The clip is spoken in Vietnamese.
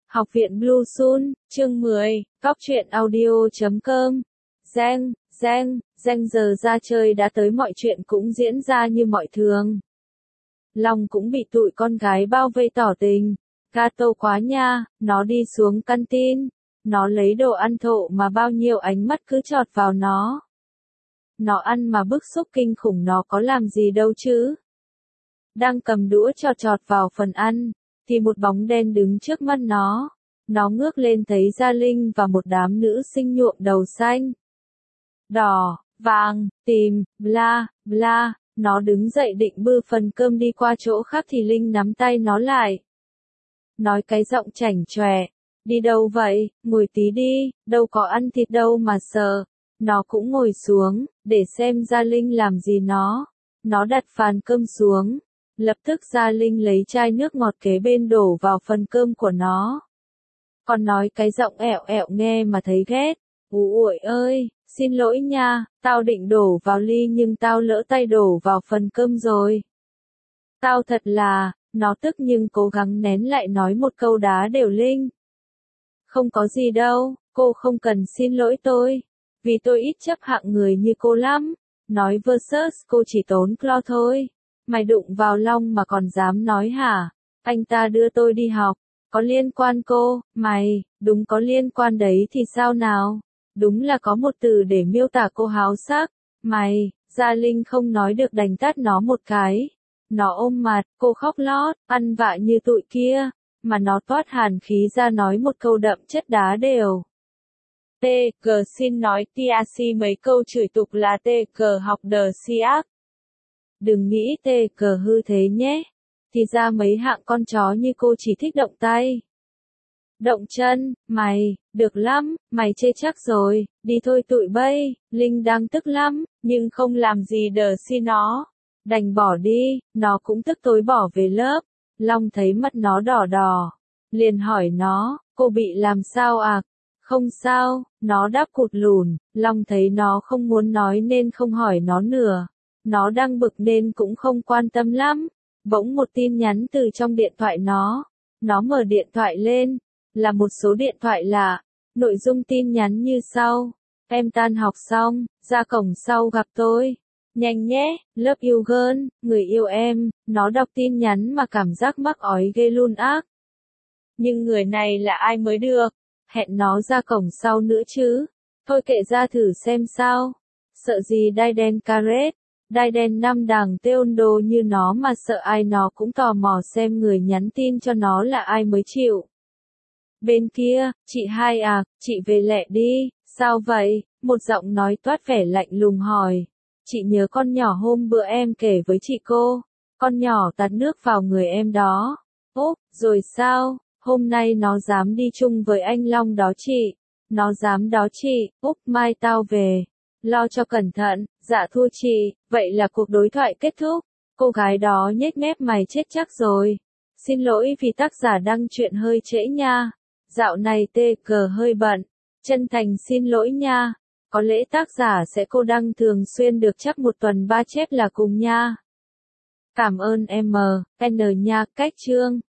Học viện Blue Sun, chương 10, Cóc truyện audio.com. Reng giờ ra chơi đã tới, mọi chuyện cũng diễn ra như mọi thường. Long cũng bị tụi con gái bao vây tỏ tình. Gato quá nha, nó đi xuống canteen. Nó lấy đồ ăn thộ mà bao nhiêu ánh mắt cứ chọt vào nó. Nó ăn mà bức xúc kinh khủng, nó có làm gì đâu chứ. Đang cầm đũa chọt vào phần ăn, thì một bóng đen đứng trước mắt nó. Nó ngước lên thấy Gia Linh và một đám nữ sinh nhuộm đầu xanh, đỏ, vàng, tím, bla, bla. Nó đứng dậy định bư phần cơm đi qua chỗ khác thì Linh nắm tay nó lại. Nói cái giọng chảnh chọe, đi đâu vậy, ngồi tí đi, đâu có ăn thịt đâu mà sợ. Nó cũng ngồi xuống, để xem Gia Linh làm gì nó. Nó đặt phàn cơm xuống. Lập tức Gia Linh lấy chai nước ngọt kế bên đổ vào phần cơm của nó. Còn nói cái giọng ẹo ẹo nghe mà thấy ghét. Ủi ơi, xin lỗi nha, tao định đổ vào ly nhưng tao lỡ tay đổ vào phần cơm rồi. Tao thật là, nó tức nhưng cố gắng nén lại nói một câu đá đều Linh. Không có gì đâu, cô không cần xin lỗi tôi. Vì tôi ít chấp hạng người như cô lắm. Nói versus cô chỉ tốn clo thôi. Mày đụng vào Long mà còn dám nói hả? Anh ta đưa tôi đi học. Có liên quan cô, mày, đúng có liên quan đấy thì sao nào? Đúng là có một từ để miêu tả cô háo sắc. Mày, Gia Linh không nói được đành tát nó một cái. Nó ôm mặt, cô khóc lót, ăn vạ như tụi kia. Mà nó toát hàn khí ra nói một câu đậm chất đá đều. TG xin nói TAC mấy câu chửi tục là TG học đờ siác. Đừng nghĩ TG hư thế nhé. Thì ra mấy hạng con chó như cô chỉ thích động tay. Động chân, mày, được lắm, mày chê chắc rồi, đi thôi tụi bay. Linh đang tức lắm, nhưng không làm gì đờ si nó. Đành bỏ đi, nó cũng tức tối bỏ về lớp. Long thấy mắt nó đỏ đỏ. Liền hỏi nó, cô bị làm sao à? Không sao, nó đáp cụt lùn. Long thấy nó không muốn nói nên không hỏi nó nữa. Nó đang bực nên cũng không quan tâm lắm. Bỗng một tin nhắn từ trong điện thoại nó. Nó mở điện thoại lên. Là một số điện thoại lạ. Nội dung tin nhắn như sau. Em tan học xong, ra cổng sau gặp tôi. Nhanh nhé, love you girl, người yêu em. Nó đọc tin nhắn mà cảm giác mắc ói ghê luôn ác. Nhưng người này là ai mới được? Hẹn nó ra cổng sau nữa chứ. Thôi kệ ra thử xem sao. Sợ gì đai đen caret. Đai đen năm đằng têu đồ như nó mà sợ ai nó cũng tò mò xem người nhắn tin cho nó là ai mới chịu. Bên kia, chị hai à, chị về lẹ đi, sao vậy? Một giọng nói toát vẻ lạnh lùng hỏi. Chị nhớ con nhỏ hôm bữa em kể với chị cô. Con nhỏ tạt nước vào người em đó. Ốp, rồi sao? Hôm nay nó dám đi chung với anh Long đó chị. Nó dám đó chị, Úp mai tao về. Lo cho cẩn thận, dạ thua chị, vậy là cuộc đối thoại kết thúc. Cô gái đó nhếch mép mày chết chắc rồi. Xin lỗi vì tác giả đăng truyện hơi trễ nha. Dạo này TG hơi bận. Chân thành xin lỗi nha. Có lẽ tác giả sẽ cô đăng thường xuyên được chắc một tuần 3 chép là cùng nha. Cảm ơn M, N nha, cách chương.